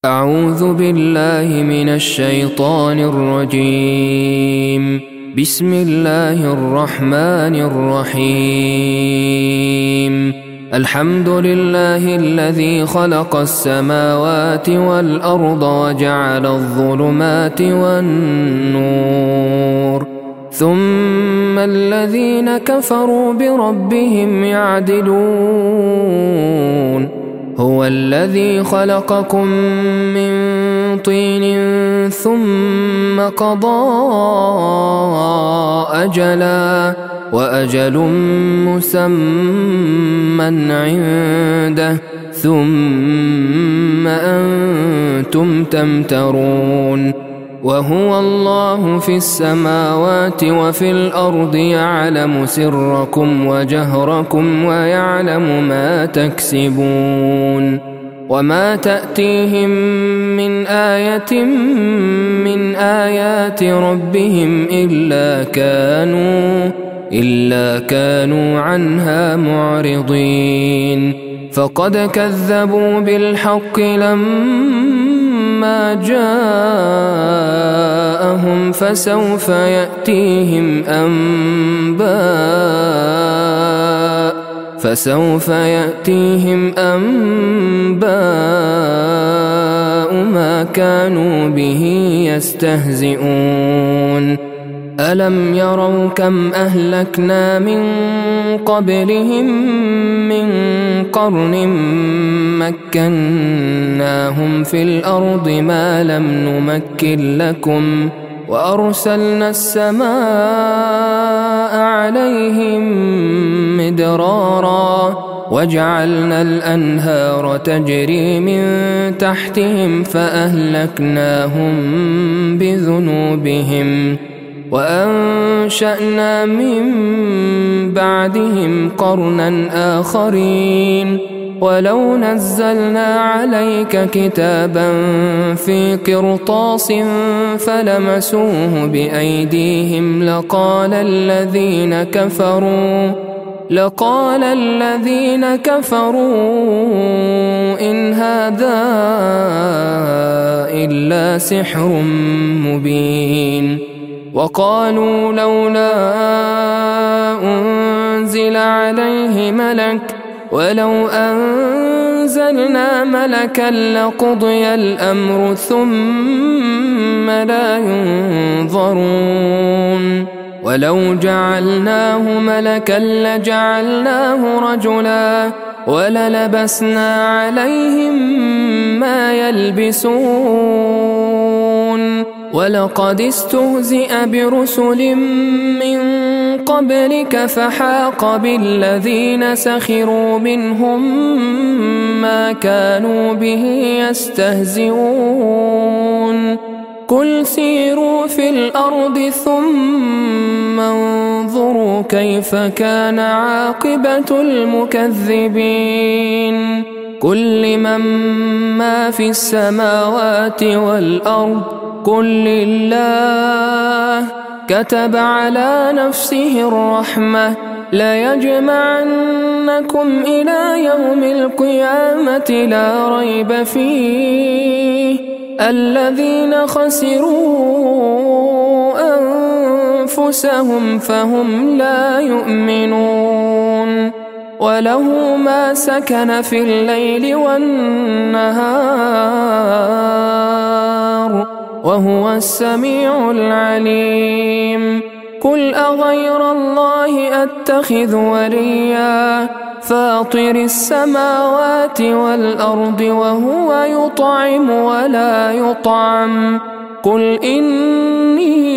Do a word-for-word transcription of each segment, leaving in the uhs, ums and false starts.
أعوذ بالله من الشيطان الرجيم. بسم الله الرحمن الرحيم. الحمد لله الذي خلق السماوات والأرض وجعل الظلمات والنور، ثم الذين كفروا بربهم يعدلون. هو الذي خلقكم من طين ثم قضى أجلا وأجل مسمى عنده ثم أنتم تمترون. وهو الله في السماوات وفي الأرض يعلم سركم وجهركم ويعلم ما تكسبون. وما تأتيهم من آية من آيات ربهم إلا كانوا إلا كانوا عنها معرضين. فقد كذبوا بالحق لما جاءهم فسوف يأتيهم أنباء فسوف يأتيهم أنباء ما كانوا به يستهزئون. ألم يروا كم أهلكنا من قبلهم من قرن مكناهم في الأرض ما لم نمكن لكم، وأرسلنا السماء عليهم مدرارا وجعلنا الأنهار تجري من تحتهم فأهلكناهم بذنوبهم وأنشأنا من بعدهم قرنا آخرين. ولو نزلنا عليك كتابا في قرطاس فلمسوه بأيديهم لقال الذين كفروا لقال الذين كفروا إن هذا إلا سحر مبين. وقالوا لولا أنزل عليه ملك ولو أنزلنا ملكا لقضي الأمر ثم لا ينظرون. ولو جعلناه ملكا لجعلناه رجلا وللبسنا عليهم ما يلبسون. ولقد استهزئ برسل من قبلك فحاق بالذين سخروا منهم ما كانوا به يستهزئون. قل سيروا في الأرض ثم انظروا كيف كان عاقبة المكذبين. قل لمن ما في السماوات والأرض قل لله كتب على نفسه الرحمة ليجمعنكم إلى يوم القيامة لا ريب فيه الذين خسروا أنفسهم فهم لا يؤمنون. وله ما سكن في الليل والنهار وهو السميع العليم. قل أغير الله أتخذ وليا فاطر السماوات والأرض وهو يطعم ولا يطعم. قل إني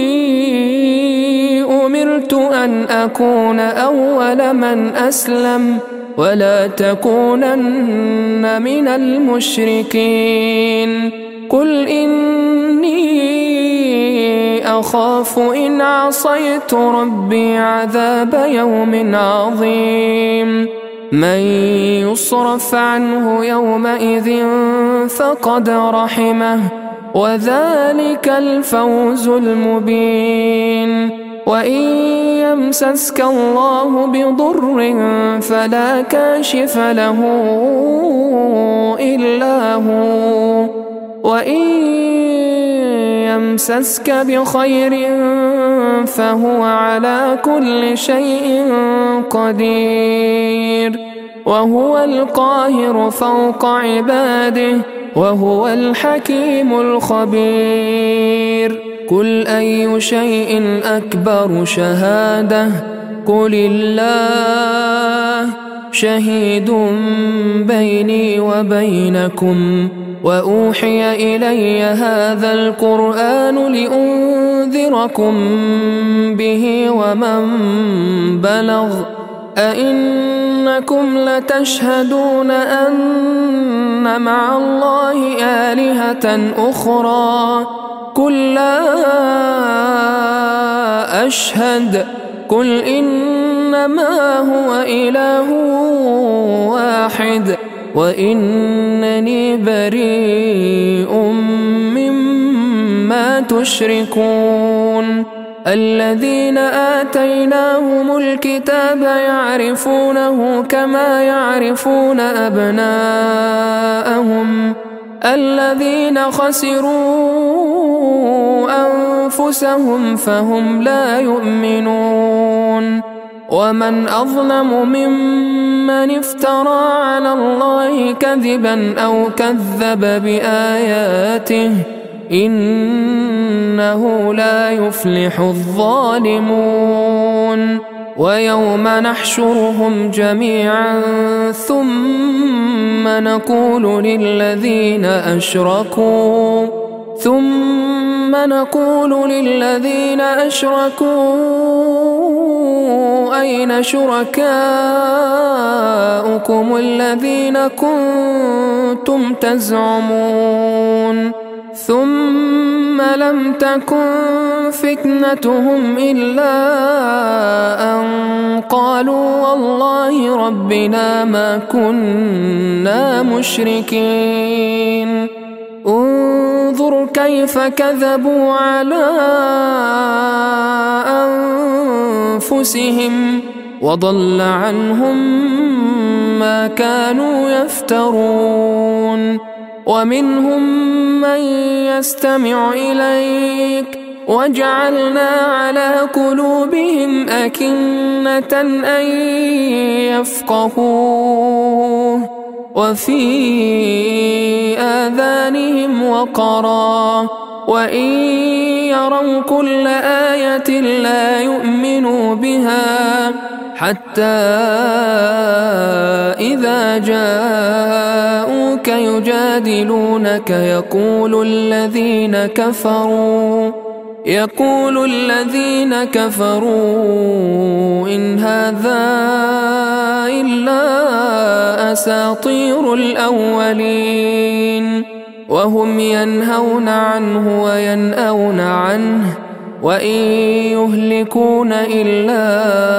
أمرت أن أكون أول من أسلم ولا تكونن من المشركين. قل إني أخاف إن عصيت ربي عذاب يوم عظيم. من يصرف عنه يومئذ فقد رحمه وذلك الفوز المبين. وإن يمسسك الله بضر فلا كاشف له إلا هو وإن يمسسك بخير فهو على كل شيء قدير وهو القاهر فوق عباده وهو الحكيم الخبير قل أي شيء أكبر شهادة قل الله شهيد بيني وبينكم وأوحي إلي هذا القرآن لأنذركم به ومن بلغ أئنكم لتشهدون أن مع الله آلهة أخرى قل لا أشهد قل إنما هو إله واحد وإنني بريء مما تشركون الذين آتيناهم الكتاب يعرفونه كما يعرفون أبناءهم الذين خسروا أنفسهم فهم لا يؤمنون ومن أظلم ممن افترى على الله كذبا أو كذب بآياته إنه لا يفلح الظالمون ويوم نحشرهم جميعا ثم نقول للذين أشركوا ثم نقول للذين أشركوا أين شركاؤكم الذين كنتم تزعمون ثم لم تكن فتنتهم إلا أن قالوا والله ربنا ما كنا مشركين انظر كيف كذبوا على أنفسهم وضل عنهم ما كانوا يفترون ومنهم من يستمع إليك وجعلنا على قلوبهم أكنة أن يفقهوه وفي آذانهم وقرا وإن يروا كل آية لا يؤمنوا بها حتى إذا جاءوك يجادلونك يقول الذين كفروا يقول الذين كفروا إن هذا إلا أساطير الأولين وهم ينهون عنه وينأون عنه وإن يهلكون إلا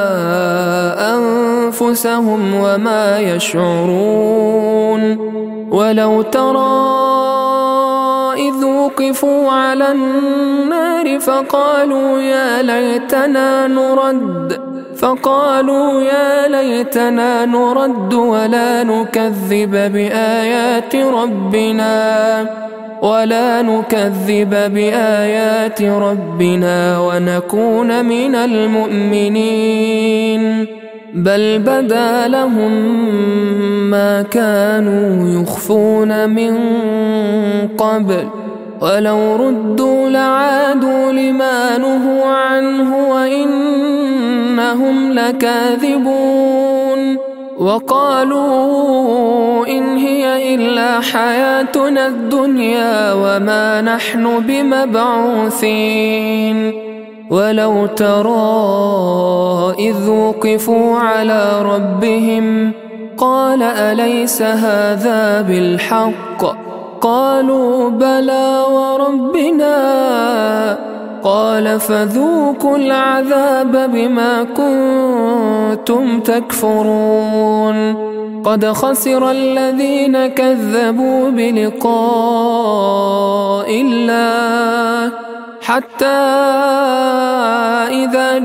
أنفسهم وما يشعرون ولو ترى إذ وقفوا على النار فقالوا يا ليتنا نرد فقالوا يا ليتنا نرد ولا نكذب بآيات ربنا ولا نكذب بآيات ربنا ونكون من المؤمنين بل بدا لهم ما كانوا يخفون من قبل ولو ردوا لعادوا لما نهوا عنه وإنهم لكاذبون وقالوا إن هي إلا حياتنا الدنيا وما نحن بمبعوثين ولو ترى إذ وقفوا على ربهم قال أليس هذا بالحق قالوا بلى وربنا قال فذوقوا العذاب بما كنتم تكفرون قد خسر الذين كذبوا بلقاء الله حتى إذا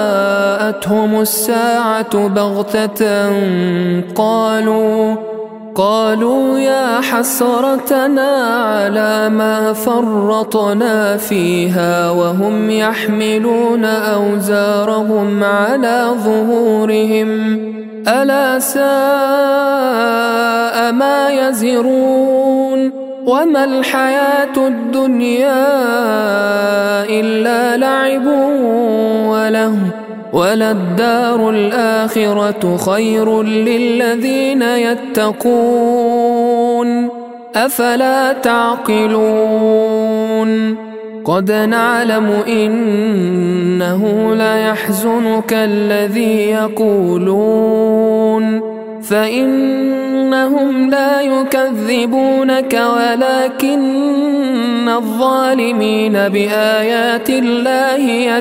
جاءتهم الساعة بغتة قالوا قالوا يا حسرتنا على ما فرطنا فيها وهم يحملون أوزارهم على ظهورهم ألا ساء ما يزرون وما الحياة الدنيا إلا لعب وله وللدار الآخرة خير للذين يتقون أفلا تعقلون قد نعلم إنه ليحزنك الذي يقولون فإنهم لا يكذبونك ولكن الظالمين بآيات الله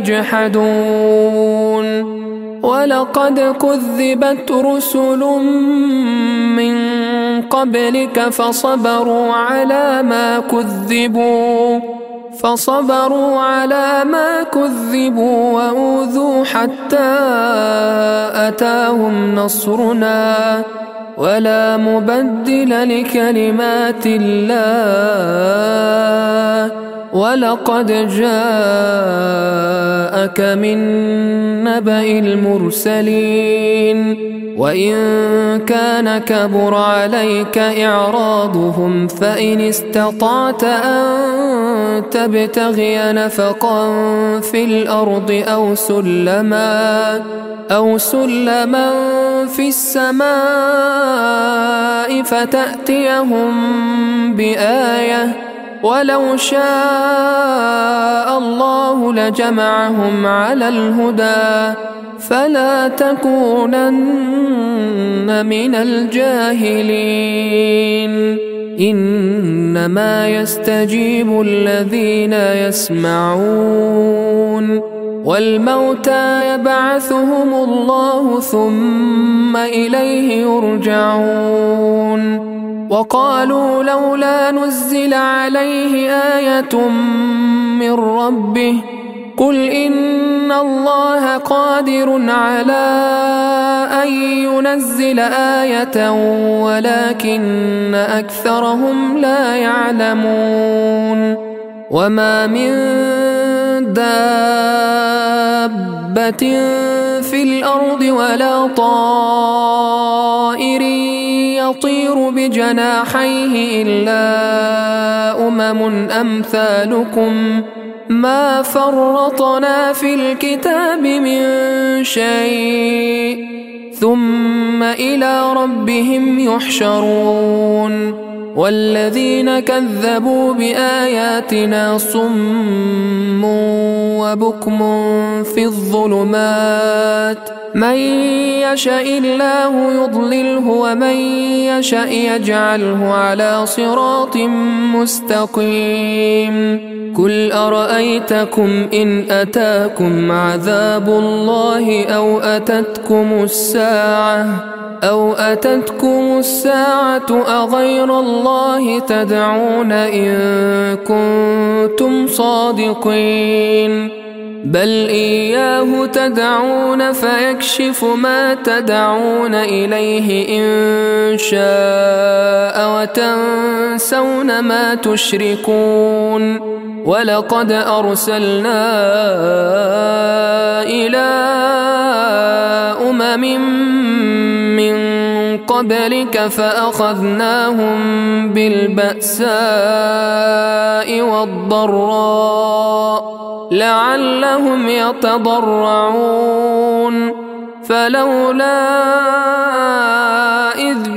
يجحدون ولقد كذبت رسل من قبلك فصبروا على ما كذبوا فصبروا على ما كذبوا وأوذوا حتى أتاهم نصرنا ولا مبدل لكلمات الله ولقد جاءك من نبأ المرسلين وإن كان كبر عليك إعراضهم فإن استطعت أن تبتغي نفقا في الأرض أو سلما أو سلما في السماء فتأتيهم بآية ولو شاء الله لجمعهم على الهدى فلا تكونن من الجاهلين إنما يستجيب الذين يسمعون والموتى يبعثهم الله ثم إليه يرجعون وقالوا لولا نزل عليه آية من ربه قل إن الله قادر على أن ينزل آية ولكن أكثرهم لا يعلمون وما من دابة في الأرض ولا طائر يطير بجناحيه إلا أمم أمثالكم ما فرطنا في الكتاب من شيء ثم إلى ربهم يحشرون والذين كذبوا بآياتنا صم وبكم في الظلمات من يشاء الله يضلله ومن يشاء يجعله على صراط مستقيم قل أرأيتكم إن أتاكم عذاب الله أو أتتكم الساعة أو أتتكم الساعة أغير الله تدعون إن كنتم صادقين بل إياه تدعون فيكشف ما تدعون إليه إن شاء وتنسون ما تشركون ولقد أرسلنا إلى أمم من قبلك فأخذناهم بالبأساء والضراء لعلهم يتضرعون فلولا إذ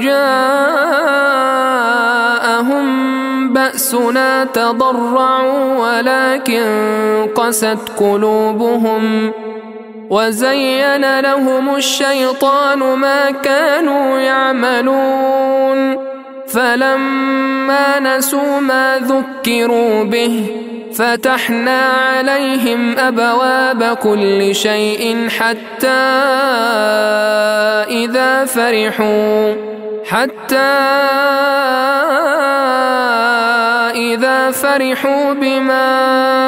جاءهم بأسنا تضرعوا ولكن قست قلوبهم وزين لهم الشيطان ما كانوا يعملون فلما نسوا ما ذكروا به فتحنا عليهم أبواب كل شيء حتى إذا فرحوا حتى إذا فرحوا بما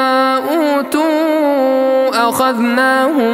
أوتوا أخذناهم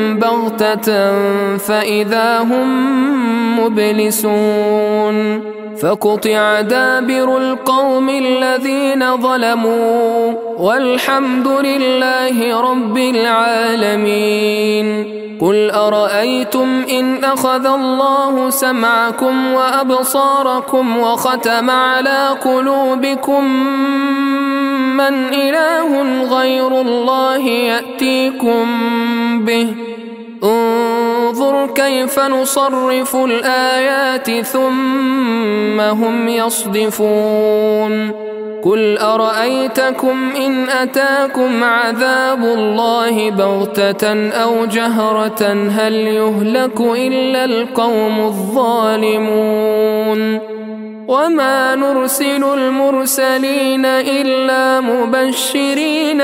بغتة فإذا هم مبلسون فقطع دابر القوم الذين ظلموا والحمد لله رب العالمين. قل أرأيتم إن أخذ الله سمعكم وأبصاركم وختم على قلوبكم من إله غير الله يأتيكم به؟ انظر كيف نصرف الآيات ثم هم يصدفون. قل أرأيتكم إن أتاكم عذاب الله بغتة أو جهرة هل يهلك إلا القوم الظالمون؟ وما نرسل المرسلين إلا مبشرين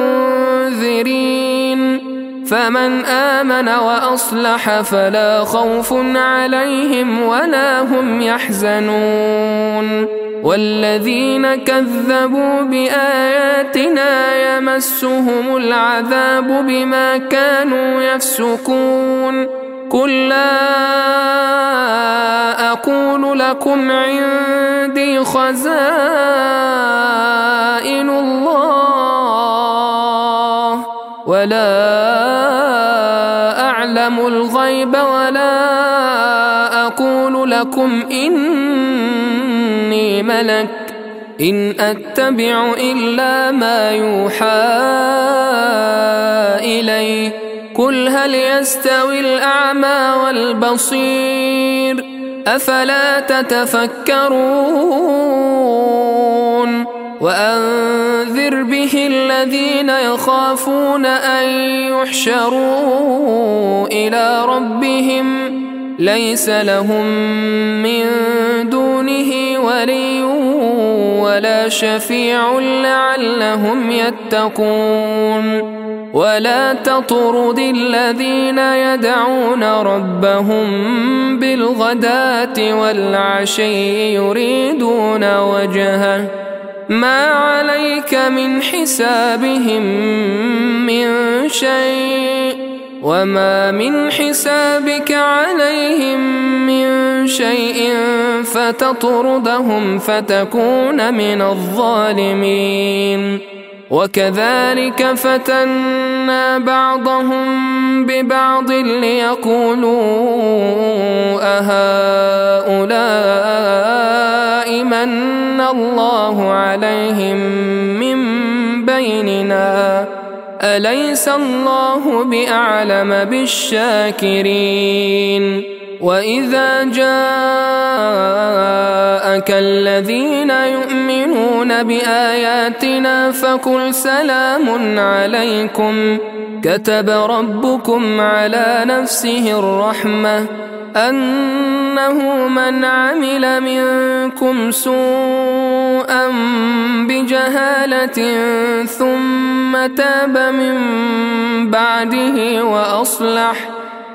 ومنذرين، فمن آمن وأصلح فلا خوف عليهم ولا هم يحزنون. والذين كذبوا بآياتنا يمسهم العذاب بما كانوا يفسقون. قل لا أقول لكم عندي خزائن الله ولا أعلم الغيب ولا أقول لكم إني ملك إن أتبع إلا ما يوحى إلي. قل هل يستوي الأعمى والبصير أفلا تتفكرون؟ وأنذر به الذين يخافون أن يحشروا إلى ربهم ليس لهم من دونه ولي ولا شفيع لعلهم يتقون. ولا تطرد الذين يدعون ربهم بالغداة والعشي يريدون وجهه ما عليك من حسابهم من شيء وما من حسابك عليهم من شيء فتطردهم فتكون من الظالمين. وكذلك فتنا بعضهم ببعض ليقولوا أهؤلاء من الله عليهم من بيننا أليس الله بأعلم بالشاكرين. وإذا جاءك الذين يؤمنون بآياتنا فقل سلام عليكم كتب ربكم على نفسه الرحمة أنه من عمل منكم سوءا بجهالة ثم تاب من بعده وأصلح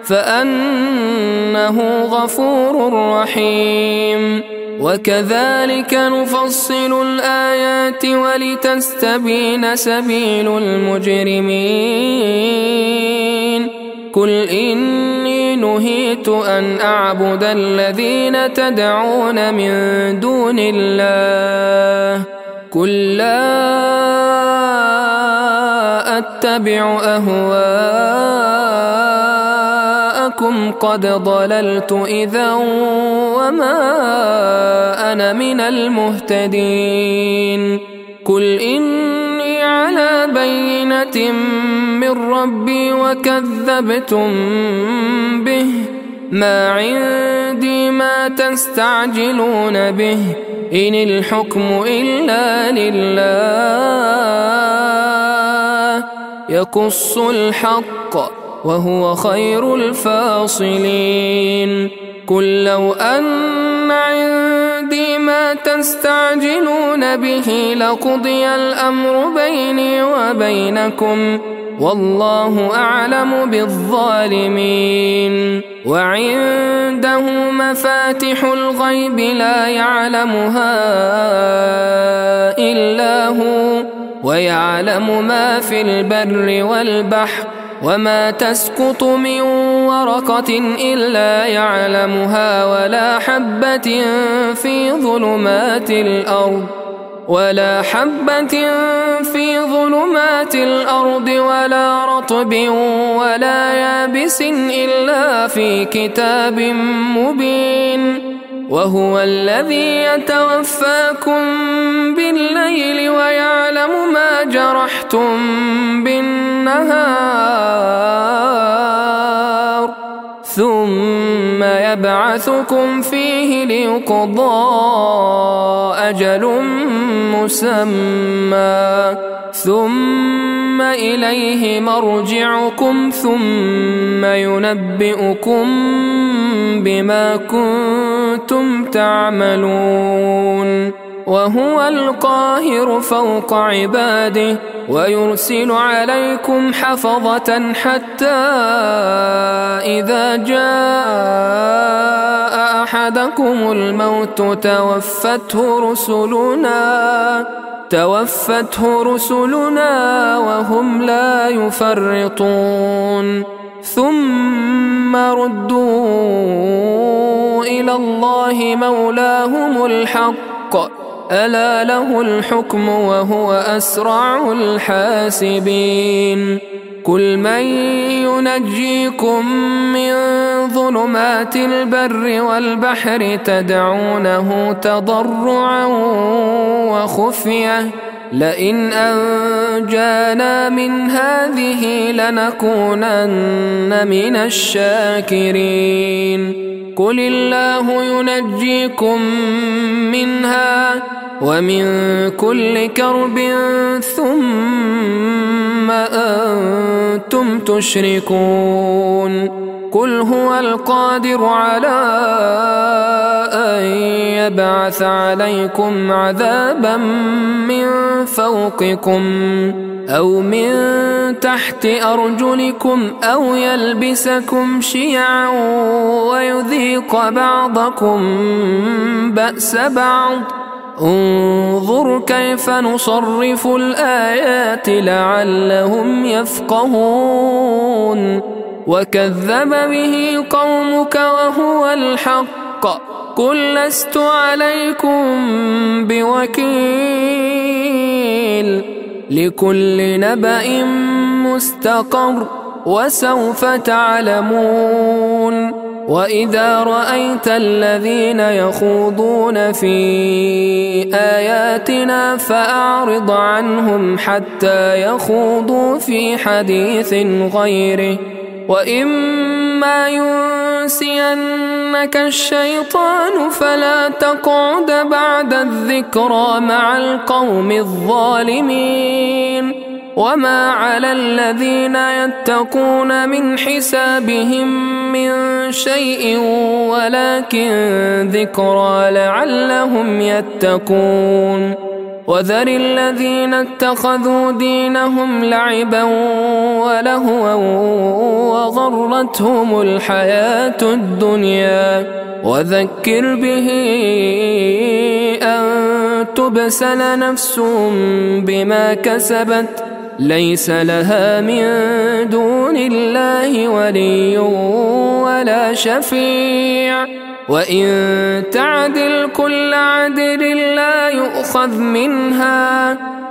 فأنه غفور رحيم. وكذلك نفصل الآيات ولتستبين سبيل المجرمين. قل إني نهيت أن أعبد الذين تدعون من دون الله قل لا أتبع أهواءكم قد ضللت إذا وما أنا من المهتدين. قل إني على بينة من ربي وكذبتم به ما عندي ما تستعجلون به إن الحكم إلا لله يقص الحق وهو خير الفاصلين. قل لو أن عندي ما تستعجلون به لقضي الأمر بيني وبينكم والله أعلم بالظالمين. وعنده مفاتح الغيب لا يعلمها إلا هو ويعلم ما في البر والبحر وما تسقط من ورقة إلا يعلمها ولا حبة في ظلمات الأرض ولا حبة في ظلمات الأرض ولا رطب ولا يابس إلا في كتاب مبين. وهو الذي يتوفاكم بالليل ويعلم ما جرحتم بالنهار ثم يبعثكم فيه ليقضى أجل مسمى ثم إليه مرجعكم ثم ينبئكم بما كنتم تعملون. وهو القاهر فوق عباده ويرسل عليكم حفظة حتى إذا جاء أحدكم الموت توفته رسلنا توفته رسلنا وهم لا يفرطون ثم ردوا إلى الله مولاهم الحق ألا له الحكم وهو أسرع الحاسبين. قل من ينجيكم من ظلمات البر والبحر تدعونه تضرعا وخفية لئن أنجانا من هذه لنكونن من الشاكرين. قل الله ينجيكم منها ومن كل كرب ثم أنتم تشركون. قل هو القادر على أن يبعث عليكم عذابا من فوقكم أو من تحت أرجلكم أو يلبسكم شيعا ويذيق بعضكم بأس بعض انظر كيف نصرف الآيات لعلهم يفقهون. وكذب به قومك وهو الحق قل لست عليكم بوكيل لكل نبأ مستقر وسوف تعلمون. وإذا رأيت الذين يخوضون في آياتنا فأعرض عنهم حتى يخوضوا في حديث غيره وإما ينسينك الشيطان فلا تقعد بعد الذكرى مع القوم الظالمين. وما على الذين يتقون من حسابهم من شيء ولكن ذكرى لعلهم يتقون. وذر الذين اتخذوا دينهم لعبا ولهوا وغرتهم الحياة الدنيا وذكر به أن تبسل نفس بما كسبت ليس لها من دون الله ولي ولا شفيع وإن تعدل كل عدل لا يؤخذ منها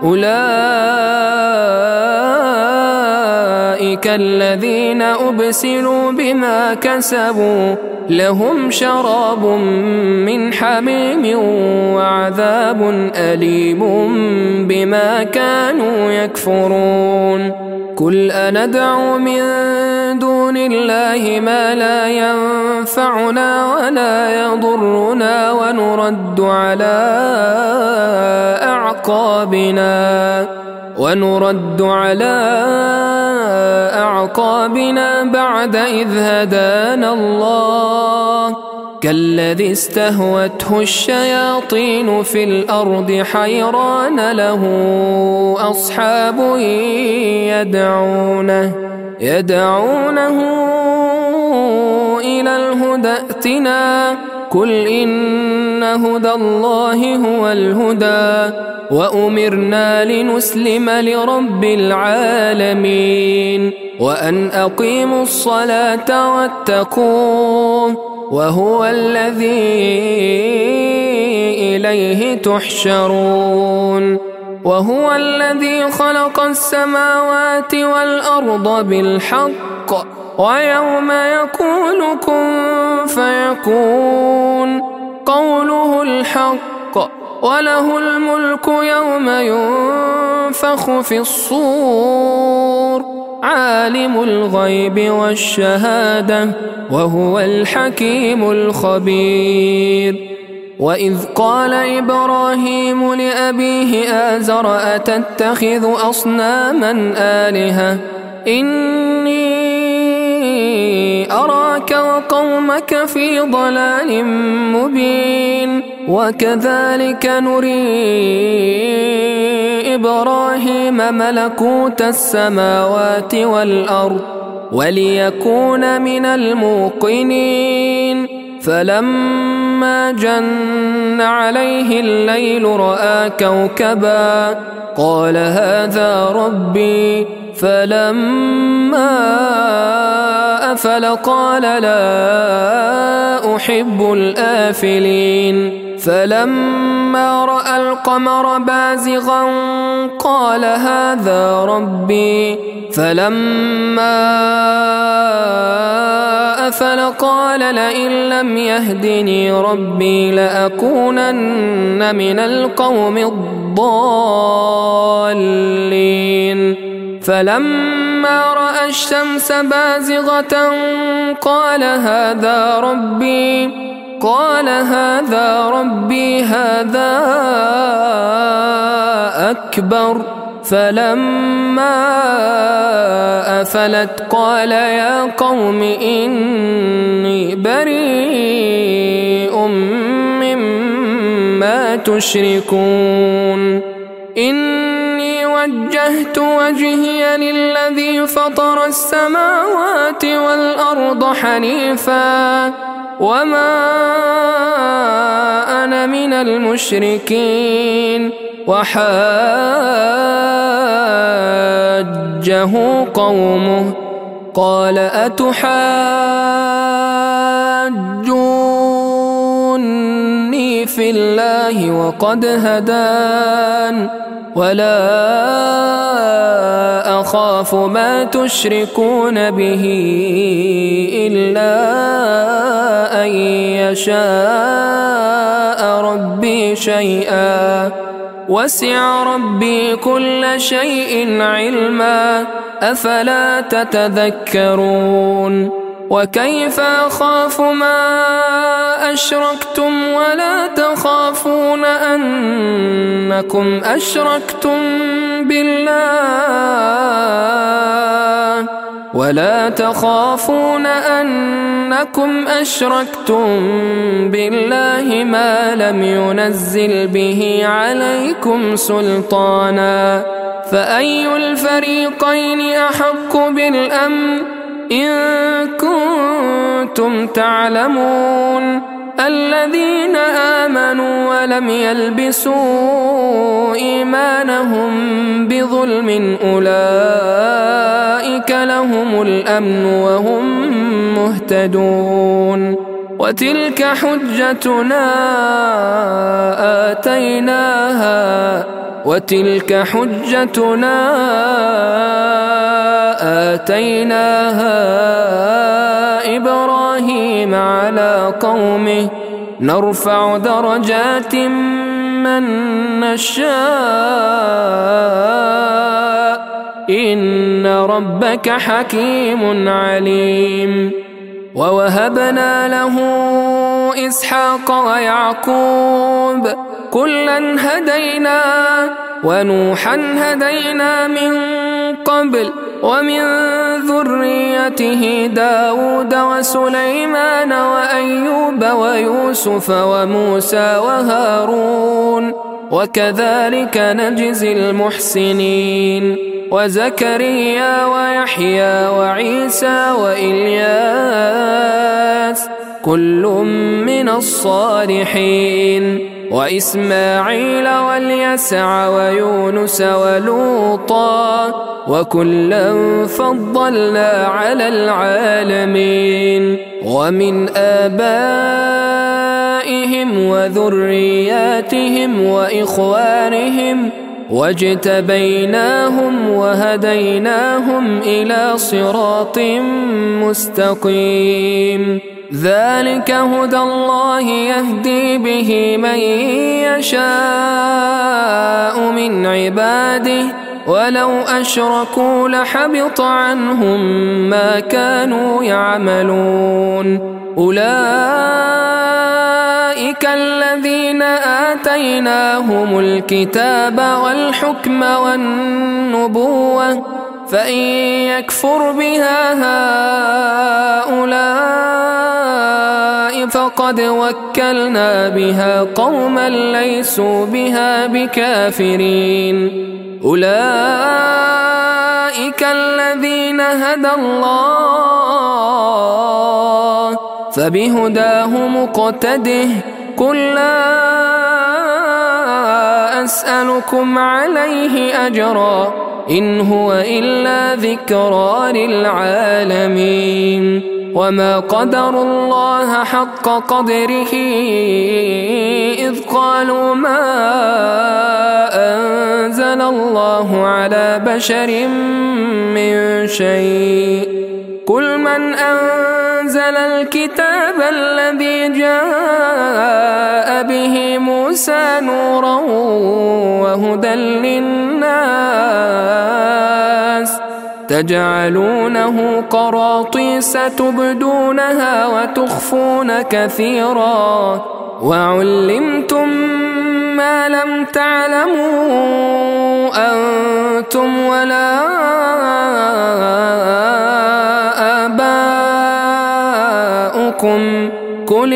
أولئك الذين أبسلوا بما كسبوا لهم شراب من حميم وعذاب أليم بما كانوا يكفرون. قل أندعو من دون الله ما لا ينفعنا ولا يضرنا ونرد على أعقابنا ونرد على أعقابنا بعد إذ هدانا الله كالذي استهوته الشياطين في الأرض حيران له أصحاب يدعونه يدعونه إلى الهدى ائتنا قل إن هدى الله هو الهدى وأمرنا لنسلم لرب العالمين وأن أقيموا الصلاة واتقوه وهو الذي إليه تحشرون وهو الذي خلق السماوات والأرض بالحق ويوم يقول كن فيكون قوله الحق وله الملك يوم ينفخ في الصور عالم الغيب والشهادة وهو الحكيم الخبير وإذ قال إبراهيم لأبيه آزر أتتخذ أصناما آلهة إني أراك وقومك في ضلال مبين وكذلك نري إبراهيم ملكوت السماوات والأرض وليكون من الموقنين فلما جن عليه الليل رأى كوكبا قال هذا ربي فلما أفل قال لا أحب الآفلين فلما رأى القمر بازغا قال هذا ربي فلما أفل قال لئن لم يهدني ربي لأكونن من القوم الضالين فلما رأى الشمس بازغة قال هذا ربي قال هذا ربي هذا أكبر فلما أفلت قال يا قوم إني بريء مما تشركون إني وجهت وجهي للذي فطر السماوات والأرض حنيفا وما أنا من المشركين وحاجه قومه قال أتحاجوني في الله وقد هدان ولا أخاف ما تشركون به إلا أن يشاء ربي شيئا وسع ربي كل شيء علما أفلا تتذكرون وكيف أخاف ما أشركتم ولا تخافون أنكم أشركتم بالله ولا تخافون أنكم أشركتم بالله ما لم ينزل به عليكم سلطانا فأي الفريقين أحق بالأمن إن كنتم تعلمون الذين آمنوا ولم يلبسوا إيمانهم بظلم أولئك لهم الأمن وهم مهتدون وتلك حجتنا آتيناها وتلك حجتنا آتيناها إبراهيم على قومه نرفع درجات من نشاء إن ربك حكيم عليم ووهبنا له إسحاق ويعقوب كلا هدينا ونوحا هدينا من قبل ومن ذريته داود وسليمان وأيوب ويوسف وموسى وهارون وكذلك نجزي المحسنين وزكريا ويحيى وعيسى وإلياس كل من الصالحين، وإسماعيل واليسع ويونس ولوطا وكلا فضلنا على العالمين، ومن آبائهم وذرياتهم وإخوانهم واجتبيناهم وهديناهم إلى صراط مستقيم. ذلك هدى الله يهدي به من يشاء من عباده، ولو أشركوا لحبط عنهم ما كانوا يعملون. أولئك الذين آتيناهم الكتاب والحكم والنبوة، فإن يكفر بها هؤلاء فقد وكلنا بها قوما ليسوا بها بكافرين. أولئك الذين هدى الله، فبهداه مقتده. قل لا أسألكم عليه أجرا، إن هو إلا ذكرى للعالمين. وما قدروا الله حق قدره إذ قالوا ما أنزل الله على بشر من شيء. قل من أنزل الكتاب الذي جاء به موسى نورا وهدى للناس، تجعلونه قراطيس تبدونها وتخفون كثيرا، وعلمتم ما لم تعلموا أنتم ولا آباؤكم. قل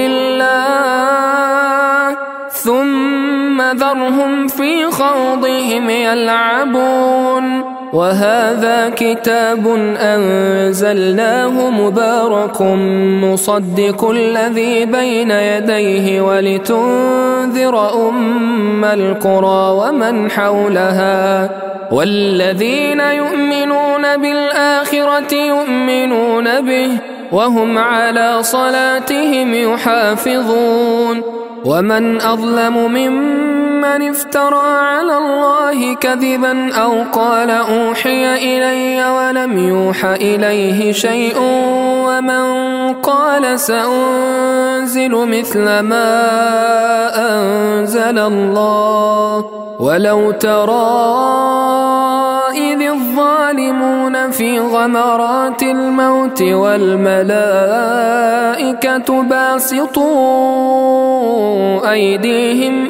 الله ثم ذرهم في خوضهم يلعبون. وهذا كتاب أنزلناه مبارك مصدق الذي بين يديه ولتنذر أم القرى ومن حولها، والذين يؤمنون بالآخرة يؤمنون به وهم على صلاتهم يحافظون. ومن أظلم ممن افترى على الله كذبا أو قال أوحي إلي ولم يوح إليه شيء، ومن قال سأنزل مثل ما أنزل الله. ولو ترى إذ الظالمون في غمرات الموت والملائكة باسطوا أيديهم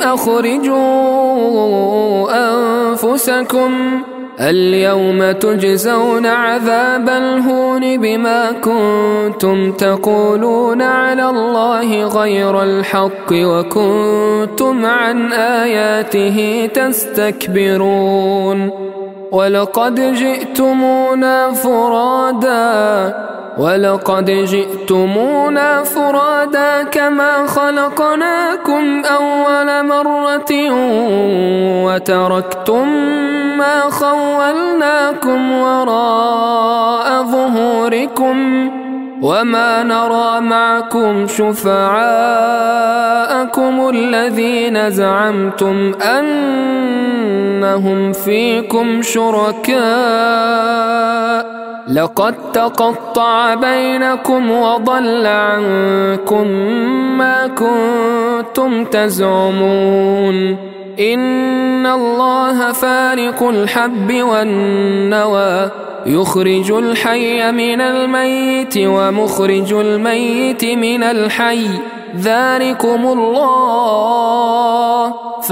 أخرجوا أنفسكم اليوم تجزون عذاب الهون بما كنتم تقولون على الله غير الحق وكنتم عن آياته تستكبرون. ولقد جئتمونا فرادا ولقد جئتمونا فرادا كما خلقناكم أول مرة وتركتم ما خولناكم وراء ظهوركم وما نرى معكم شفعاءكم الذين زعمتم أنهم فيكم شركاء لقد تقطع بينكم وضل عنكم ما كنتم تزعمون. إن الله فارق الحب والنوى يخرج الحي من الميت ومخرج الميت من الحي ذلكم الله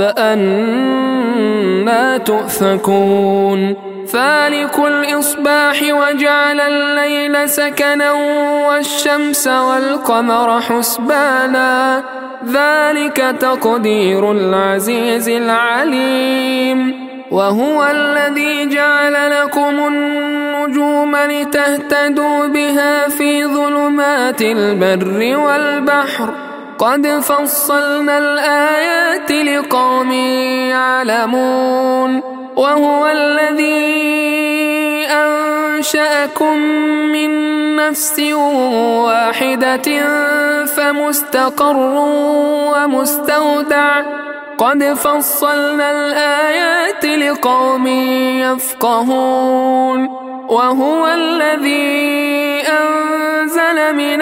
فأنى تؤفكون. فالق الإصباح وجعل الليل سكنا والشمس والقمر حسبانا ذلك تقدير العزيز العليم. وهو الذي جعل لكم النجوم لتهتدوا بها في ظلمات البر والبحر قد فصلنا الآيات لقوم يعلمون وهو الذي أنشأكم من نفس واحدة فمستقر ومستودع قد فصلنا الآيات لقوم يفقهون وهو الذي أنزل من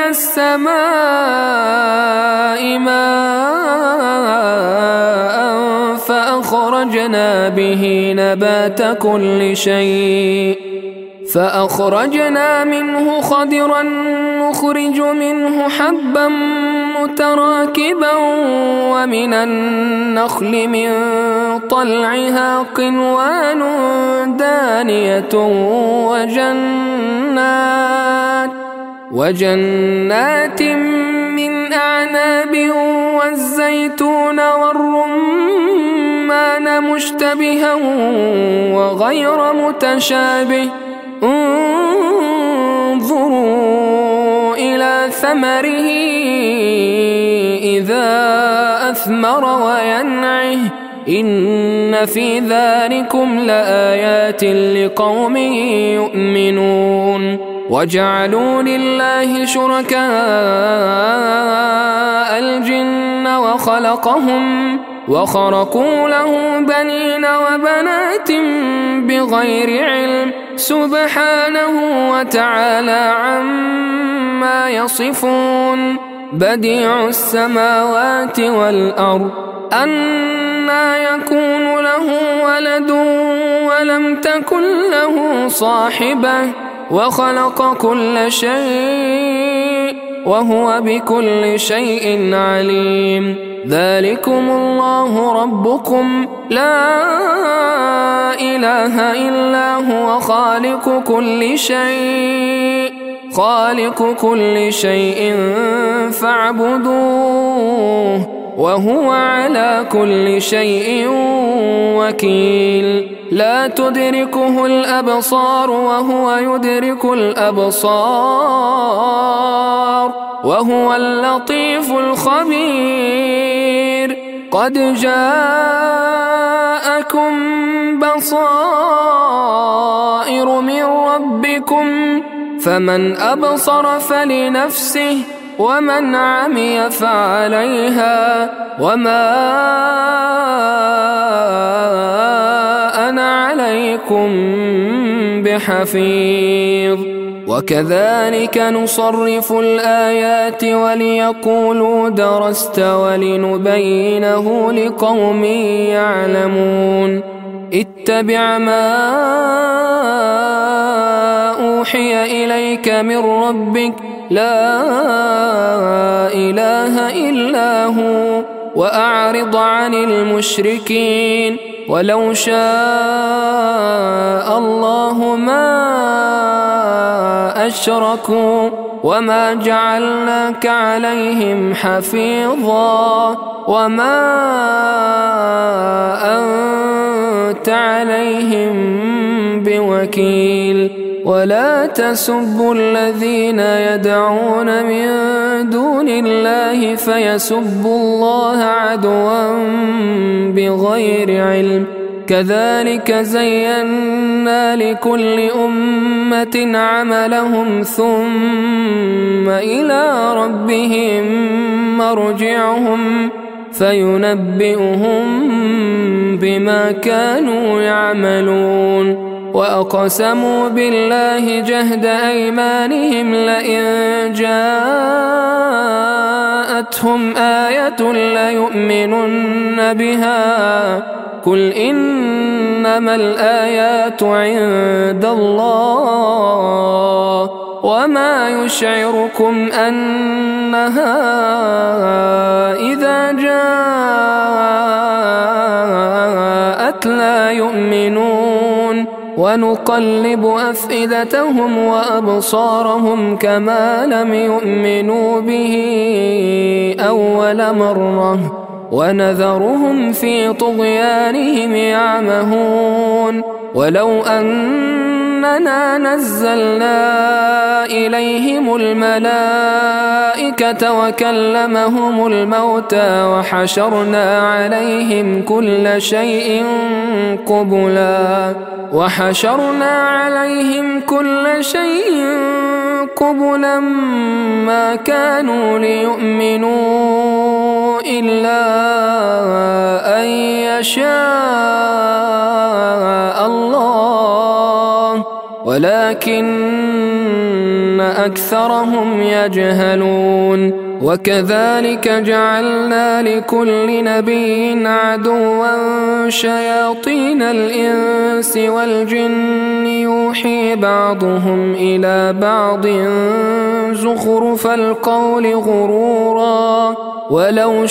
السماء ماء فأخرجنا به نبات كل شيء فأخرجنا منه خضرا نخرج منه حبا متراكبا ومن النخل من طلعها قنوان دانية وجنات وجنات من أعناب والزيتون والرمان مشتبها وغير متشابه انظروا إلى ثمره إذا أثمر وينعه إن في ذلكم لآيات لقوم يؤمنون وجعلوا لله شركاء الجن وخلقهم وخرقوا له بنين وبنات بغير علم سبحانه وتعالى عما يصفون بديع السماوات والأرض أنى يكون له ولد ولم تكن له صاحبة وخلق كل شيء وهو بكل شيء عليم ذلكم الله ربكم لا إله إلا هو خالق كل شيء خالق كل شيء فاعبدوه وهو على كل شيء وكيل لا تدركه الأبصار وهو يدرك الأبصار وهو اللطيف الخبير قد جاءكم بصائر من ربكم فمن أبصر فلنفسه ومن عمي فعليها وما أنا عليكم بحفيظ وكذلك نصرف الآيات وليقولوا درست ولنبينه لقوم يعلمون اتبع ما أوحي إليك من ربك لا إله إلا هو وأعرض عن المشركين ولو شاء الله ما أشركوا وما جعلناك عليهم حفيظا وما أنت عليهم بوكيل ولا تسبوا الذين يدعون من دون الله فيسبوا الله عدوا بغير علم كذلك زينا لكل أمة عملهم ثم إلى ربهم مرجعهم فينبئهم بما كانوا يعملون وأقسموا بالله جهد أيمانهم لئن جاءتهم آية ليؤمنن بها قل إنما الآيات عند الله وما يشعركم أنها إذا جاءت لا يؤمنون ونقلب أفئدتهم وأبصارهم كما لم يؤمنوا به أول مرة ونذرهم في طغيانهم يعمهون ولو أننا نزلنا إليهم الملائكة وكلمهم الموتى وحشرنا عليهم كل شيء قبلا وحشرنا عليهم كل شيء قبلا ما كانوا ليؤمنوا إلا أن يشاء الله ولكن أكثرهم يجهلون وكذلك جعلنا لكل نبي عدوا شياطين الإنس والجن يوحي بعضهم إلى بعض زخرف القول غرورا ولو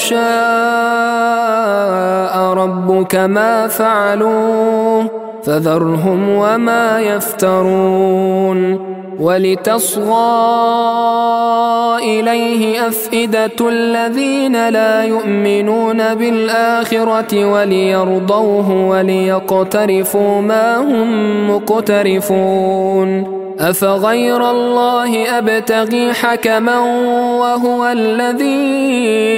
شاء ربك ما فعلوه فذرهم وما يفترون ولتصغى إليه أفئدة الذين لا يؤمنون بالآخرة وليرضوه وليقترفوا ما هم مقترفون أفغير الله أبتغي حكما وهو الذي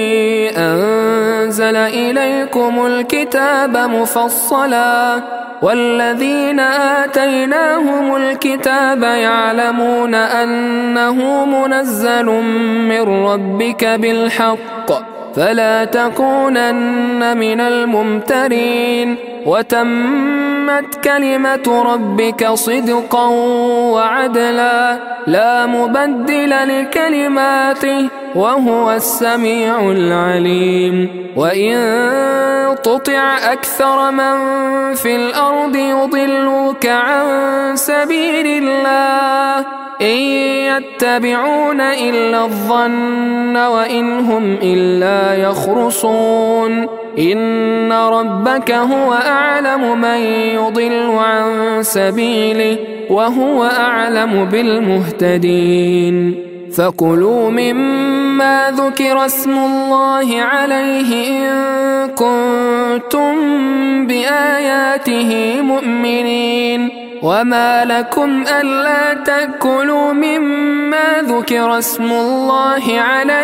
أنزل إليكم الكتاب مفصلا والذين آتيناهم الكتاب يعلمون أنه منزل من ربك بالحق فلا تكونن من الممترين وتمت كلمة ربك صدقا وعدلا لا مبدل لكلماته وهو السميع العليم وإن تطع أكثر من في الأرض يضلوك عن سبيل الله إن يتبعون إلا الظن وإن هم إلا يخرصون إن ربك هو أعلم من يضل عن سبيله وهو أعلم بالمهتدين فكلوا مما ذكر اسم الله عليه إن كنتم بآياته مؤمنين وما لكم ألا تأكلوا مما ذكر اسم الله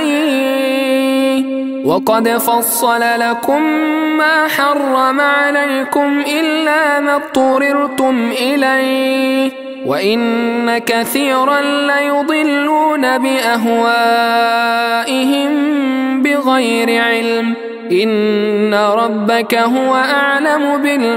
عليه وقد فصل لكم ما حرم عليكم إلا ما اضطررتم إليه وإن كثيرا ليضلون بأهوائهم بغير علم إن ربك هو أعلم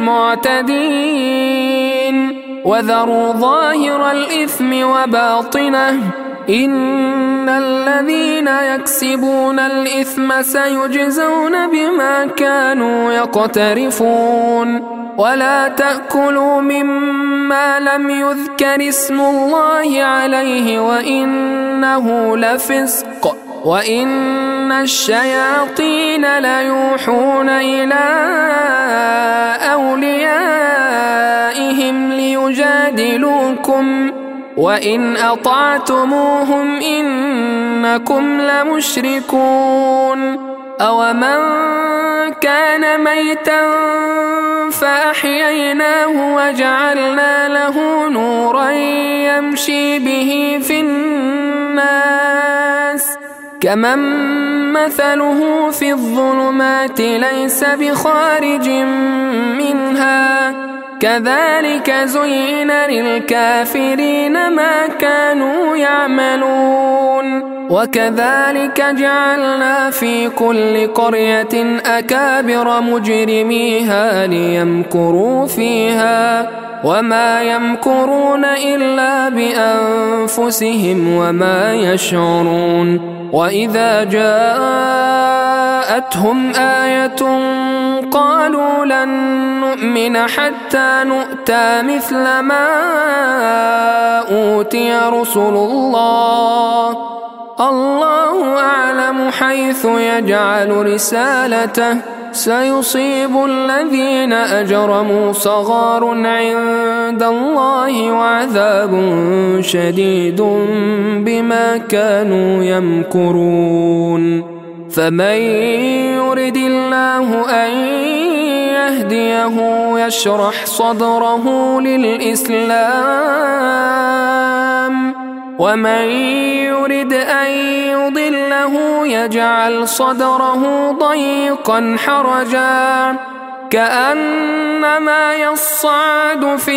بالمعتدين وذروا ظاهر الإثم وباطنه إن الذين يكسبون الإثم سيجزون بما كانوا يقترفون ولا تأكلوا مما لم يذكر اسم الله عليه وإنه لفسق وإن الشياطين ليوحون إلى أوليائهم ليجادلوكم وإن أطعتموهم إنكم لمشركون أومن كان ميتا فأحييناه وجعلنا له نورا يمشي به في الناس كمن مثله في الظلمات ليس بخارج منها كذلك زين للكافرين ما كانوا يعملون وكذلك جعلنا في كل قرية أكابر مجرميها ليمكروا فيها وما يمكرون إلا بأنفسهم وما يشعرون وإذا جاءتهم آية قالوا لن نؤمن حتى نؤتى مثل ما أوتي رسل الله الله أعلم حيث يجعل رسالته سيصيب الذين أجرموا صغار عند الله وعذاب شديد بما كانوا يمكرون فمن يرد الله أن يهديه يشرح صدره للإسلام، ومن يرد أن يضله يجعل صدره ضيقا حرجا كأنما يصعد في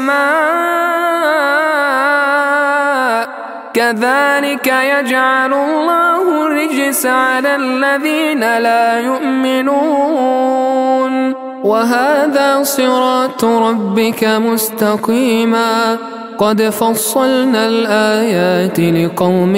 السماء، كذلك يجعل الله الرجس على الذين لا يؤمنون. وهذا صراط ربك مستقيما قد فصلنا الآيات لقوم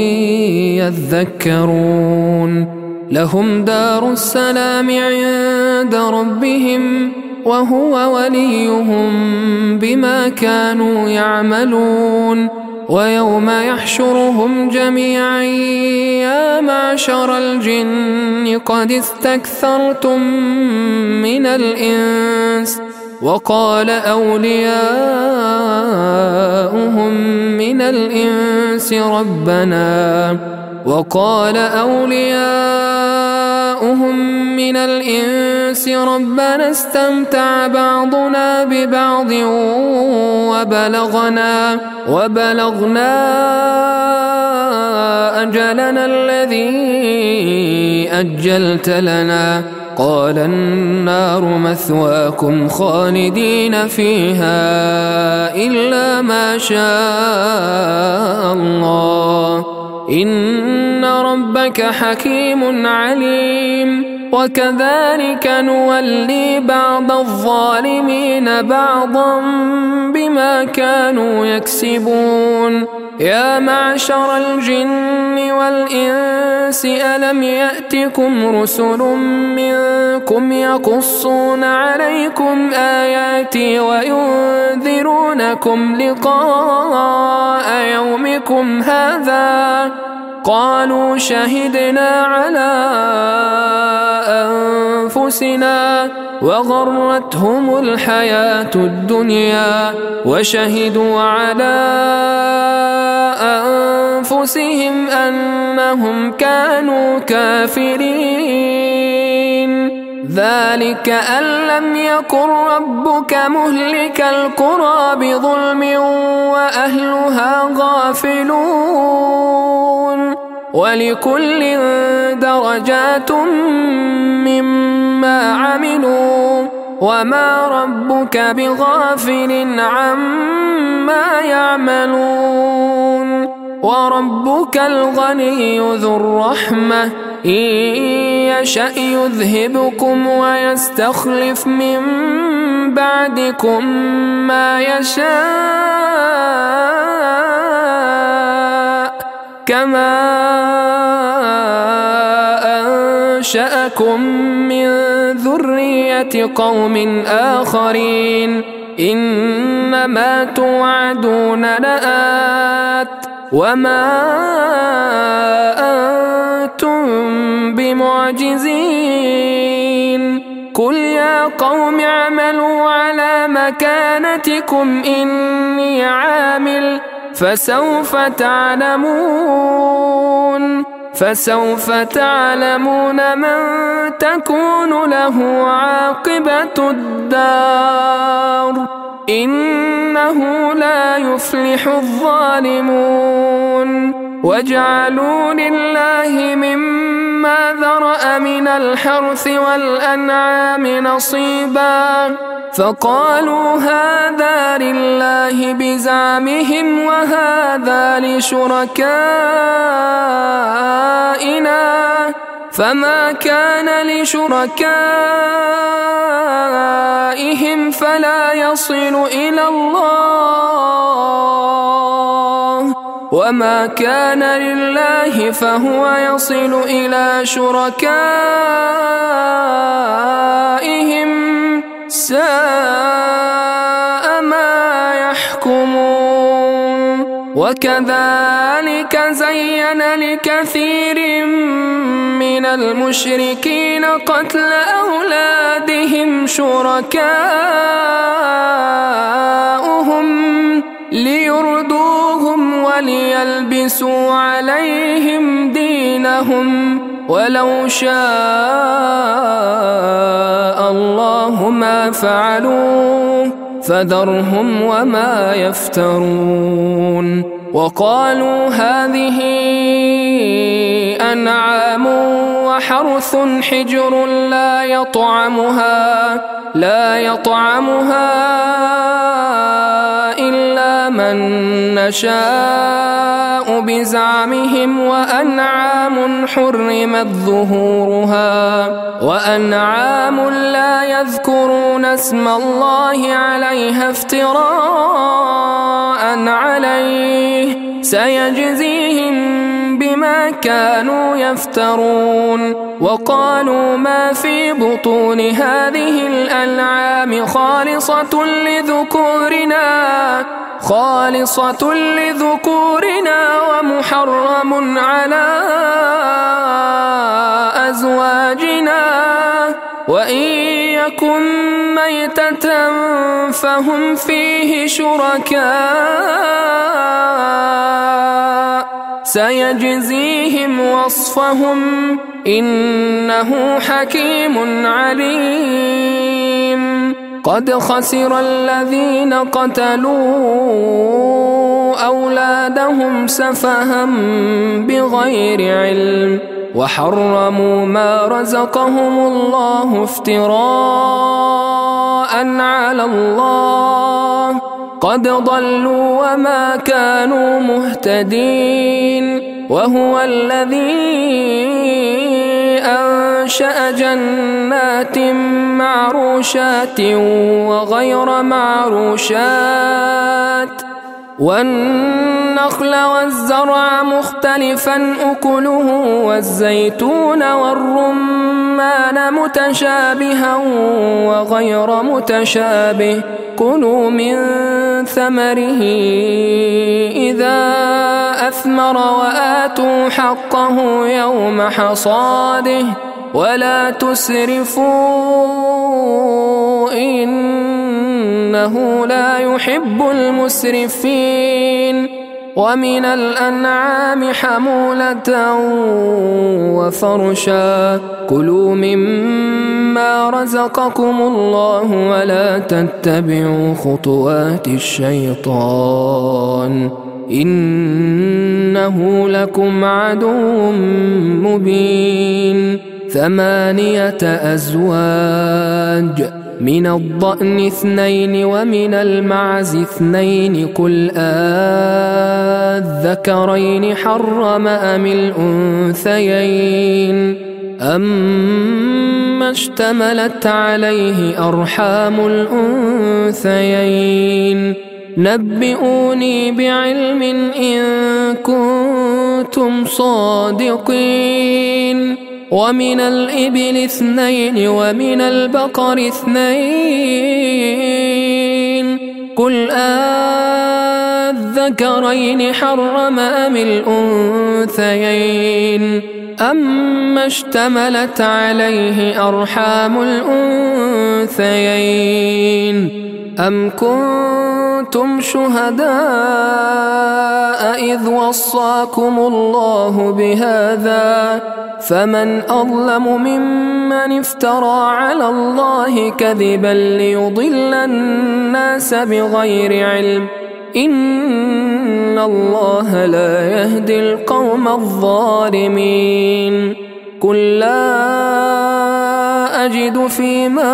يذكرون. لهم دار السلام عند ربهم وهو وليهم بما كانوا يعملون. ويوم يحشرهم جميعا يا معشر الجن قد استكثرتم من الإنس، وقال أولياؤهم من الإنس ربنا وقال أولياؤهم من الإنس ربنا استمتع بعضنا ببعض وبلغنا وبلغنا أجلنا الذي أجلت لنا، قال النار مثواكم خالدين فيها إلا ما شاء الله، إن ربك حكيم عليم. وكذلك نولي بعض الظالمين بعضا بما كانوا يكسبون. يا معشر الجن والإنس ألم يأتكم رسل منكم يقصون عليكم آياتي وينذرونكم لقاء يومكم هذا؟ قالوا شهدنا على أنفسنا وغرتهم الحياة الدنيا وشهدوا على أنفسهم أنهم كانوا كافرين. ذلك أن لم يكن ربك مهلك القرى بظلم وأهلها غافلون. ولكل درجات مما عملوا وما ربك بغافل عما يعملون. وربك الغني ذو الرحمة إن يشأ يذهبكم ويستخلف من بعدكم ما يشاء كما أنشأكم من ذرية قوم آخرين. إنما توعدون لآت وما أنتم بمعجزين. قل يا قوم اعملوا على مكانتكم إني عامل فسوف تعلمون فسوف تعلمون من تكون له عاقبة الدار إنه لا يفلح الظالمون. وجعلوا لله مما ذرأ من الحرث والأنعام نصيبا فقالوا هذا لله بزعمهم وهذا لشركائنا فما كان لشركائهم فلا يصل إلى الله وما كان لله فهو يصل إلى شركائهم ساء ما يحكمون. وكذلك زين لكثير من المشركين قتل أولادهم شركاؤهم ليردوهم وليلبسوا عليهم دينهم ولو شاء الله ما فعلوه فذرهم وما يفترون. وقالوا هذه أنعام وحرث حجر لا يطعمها لا يطعمها إلا من نشاء بزعمهم وأنعام حرمت ظهورها وأنعام لا يذكرون اسم الله عليها افتراء عليه سيجزيهم بما كانوا يفترون. وقالوا ما في بطون هذه الأنعام خالصة لذكورنا خالصة لذكورنا ومحرم على أزواجنا وإن يكن ميتة فهم فيه شركاء سيجزيهم وصفهم إنه حكيم عليم. قد خسر الذين قتلوا أولادهم سفها بغير علم وحرموا ما رزقهم الله افتراء على الله قد ضلوا وما كانوا مهتدين. وهو الذي أنشأ جنات معروشات وغير معروشات والنخل والزرع مختلفا أكله والزيتون والرمان متشابها وغير متشابه كلوا من ثمره إذا أثمر وآتوا حقه يوم حصاده ولا تسرفوا إنه لا يحب المسرفين. ومن الأنعام حمولة وفرشا كلوا مما رزقكم الله ولا تتبعوا خطوات الشيطان إنه لكم عدو مبين. ثمانية أزواج من الضأن اثنين ومن المعز اثنين قل آذكرين حرم أم الأنثيين أما اشتملت عليه أرحام الأنثيين نبئوني بعلم إن كنتم صادقين. ومن الإبل اثنين ومن البقر اثنين قل آذكرين حرم أم الأنثيين أما اشتملت عليه أرحام الأنثيين أم كنتم شهداء إذ وصاكم الله بهذا فمن أظلم ممن افترى على الله كذبا ليضل الناس بغير علم إن الله لا يهدي القوم الظالمين. قل لا أجد فيما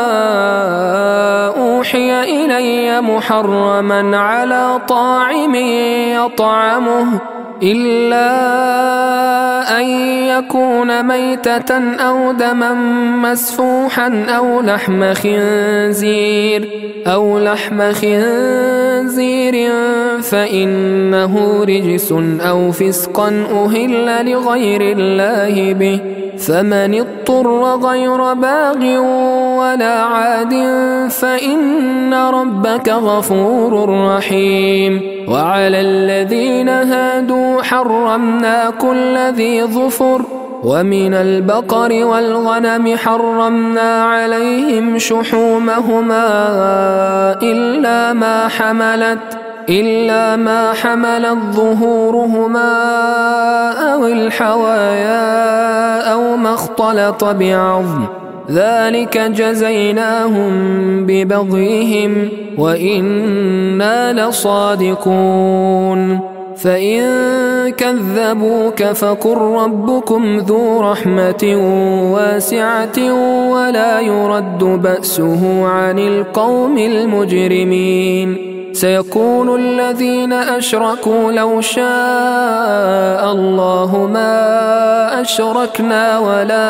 أوحي إلي محرما على طاعم يطعمه إلا أن يكون ميتة أو دما مسفوحا أو لحم خنزير أو لحم خنزير فإنه رجس أو فسقا أهل لغير الله به فمن اضطر غير باغ ولا عاد فإن ربك غفور رحيم. وعلى الذين هادوا حرمنا كل ذي ظفر ومن البقر والغنم حرمنا عليهم شحومهما إلا ما حملت إلا ما حملت ظهورهما أو الحوايا أو ما اختلط بعظم ذلك جزيناهم ببغيهم وإنا لصادقون فإن كذبوك فقل ربكم ذو رحمة واسعة ولا يرد بأسه عن القوم المجرمين سيقول الذين أشركوا لو شاء الله ما أشركنا ولا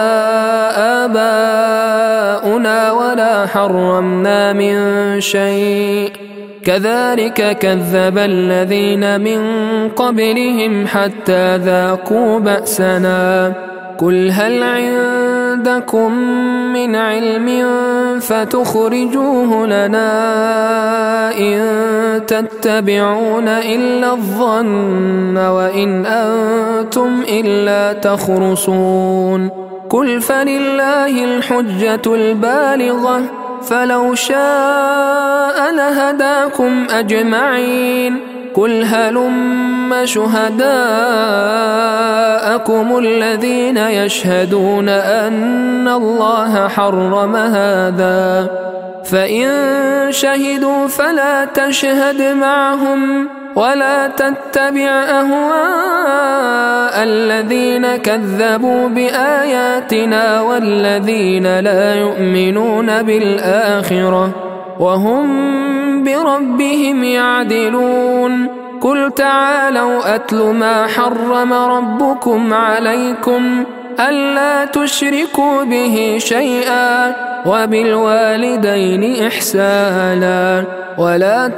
آباؤنا ولا حرمنا من شيء كذلك كذب الذين من قبلهم حتى ذاقوا بأسنا قل هل عندكم من علم فتخرجوه لنا إن تتبعون إلا الظن وإن أنتم إلا تخرصون قل فلله الحجة البالغة فلو شاء لهداكم أجمعين قل هلم شهداءكم الذين يشهدون أن الله حرم هذا فإن شهدوا فلا تشهد معهم ولا تتبع أهواء الذين كذبوا بآياتنا والذين لا يؤمنون بالآخرة وهم بربهم يعدلون قل تعالوا أتل ما حرم ربكم عليكم ألا تشركوا به شيئا وبالوالدين إحسانا ولا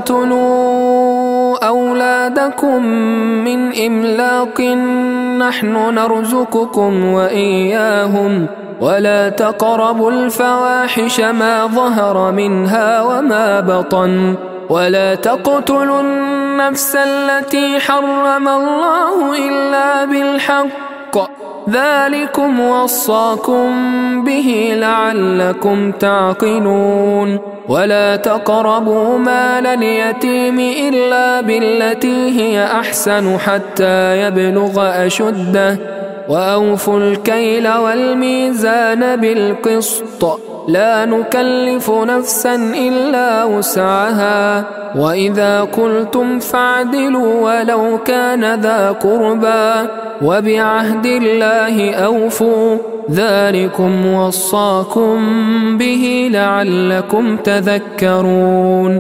تقتلوا أولادكم من إملاق نحن نرزقكم وإياهم ولا تقربوا الفواحش ما ظهر منها وما بطن ولا تقتلوا النفس التي حرم الله إلا بالحق ذلكم وصاكم به لعلكم تعقلون ولا تقربوا مال اليتيم إلا بالتي هي أحسن حتى يبلغ أشده وأوفوا الكيل والميزان بالقسط لا نكلف نفسا إلا وسعها وإذا قلتم فاعدلوا ولو كان ذا قربى وبعهد الله أوفوا ذلكم وصاكم به لعلكم تذكرون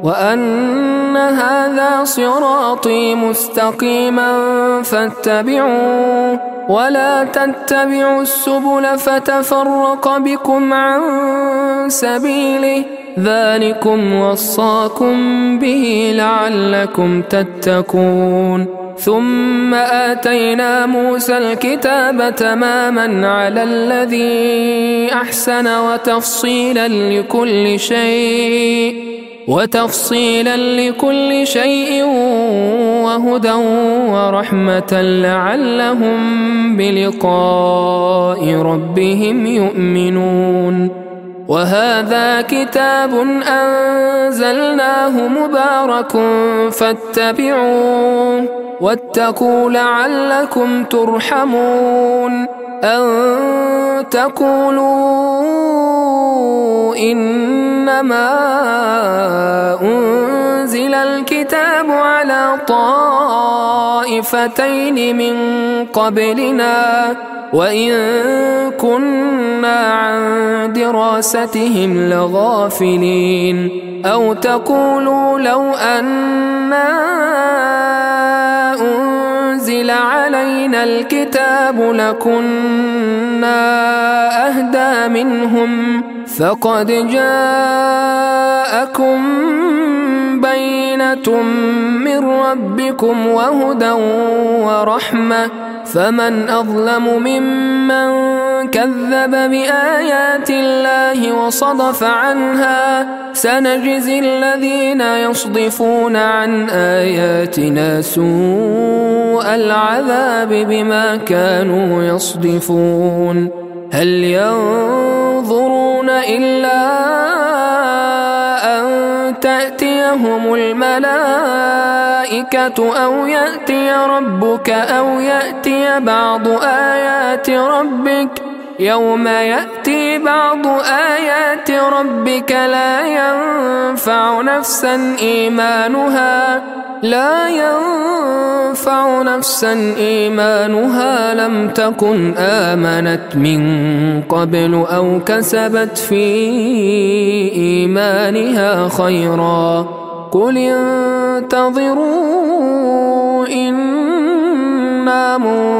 وأن هذا صراطي مستقيما فاتبعوه ولا تتبعوا السبل فتفرق بكم عن سبيله ذلكم وصاكم به لعلكم تتقون ثم آتينا موسى الكتاب تماما على الذي أحسن وتفصيلا لكل شيء وتفصيلا لكل شيء وهدى ورحمة لعلهم بلقاء ربهم يؤمنون وهذا كتاب أنزلناه مبارك فاتبعوه واتقوا لعلكم ترحمون أن تقولوا إنما أنزل الكتاب على طائفتين من قبلنا وإن كنا عن دراستهم لغافلين أو تقولوا لو أنا أنزل علينا الكتاب لكنا أهدى منهم فقد جاءكم بينة من ربكم وهدى ورحمة فمن أظلم ممن كذب بآيات الله وصدف عنها سنجزي الذين يصدفون عن آياتنا سوء العذاب بما كانوا يصدفون هل ينظرون إلا أن تأتيهم الملائكة أو يأتي ربك أو يأتي بعض آيات ربك يوم يأتي بعض آيات ربك لا ينفع نفسا إيمانها لا ينفع نفسا إيمانها لم تكن آمنت من قبل أو كسبت في إيمانها خيرا قل انتظروا إنا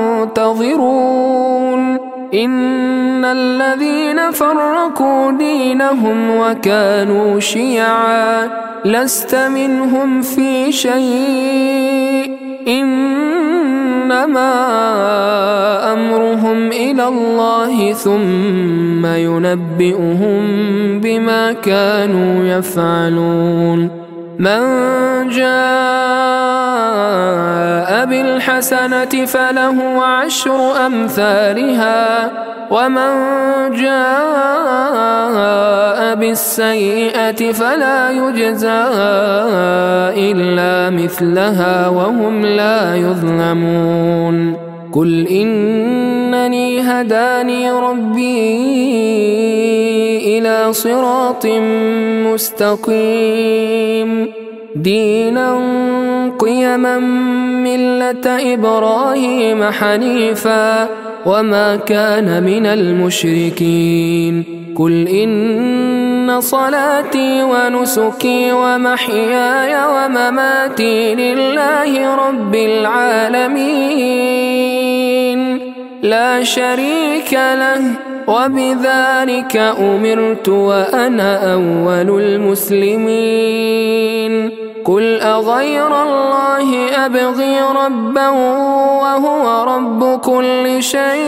منتظرون إن الذين فرقوا دينهم وكانوا شيعا لست منهم في شيء إنما أمرهم إلى الله ثم ينبئهم بما كانوا يفعلون من جاء بالحسنة فله عشر أمثالها ومن جاء بالسيئة فلا يجزى إلا مثلها وهم لا يظلمون قل إنني هداني ربي إلى صراط مستقيم دينا قيما ملة إبراهيم حنيفا وما كان من المشركين قل إن صلاتي ونسكي ومحياي ومماتي لله رب العالمين لا شريك له وبذلك أمرت وأنا أول المسلمين قل أغير الله أبغي ربا وهو رب كل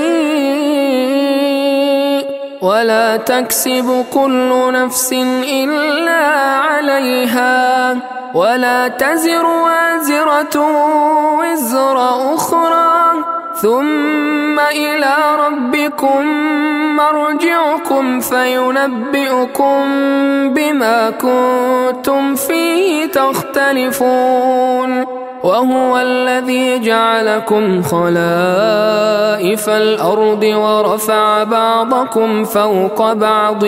شيء ولا تكسب كل نفس إلا عليها ولا تزر وازرة وزر أخرى ثم إلى ربكم مرجعكم فينبئكم بما كنتم فيه تختلفون وهو الذي جعلكم خلائف الأرض ورفع بعضكم فوق بعض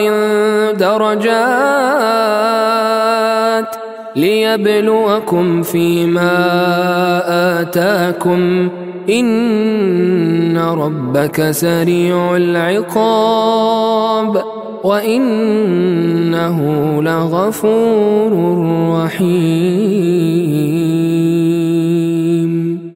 درجات ليبلوكم فيما آتاكم إن ربك سريع العقاب وإنه لغفور رحيم.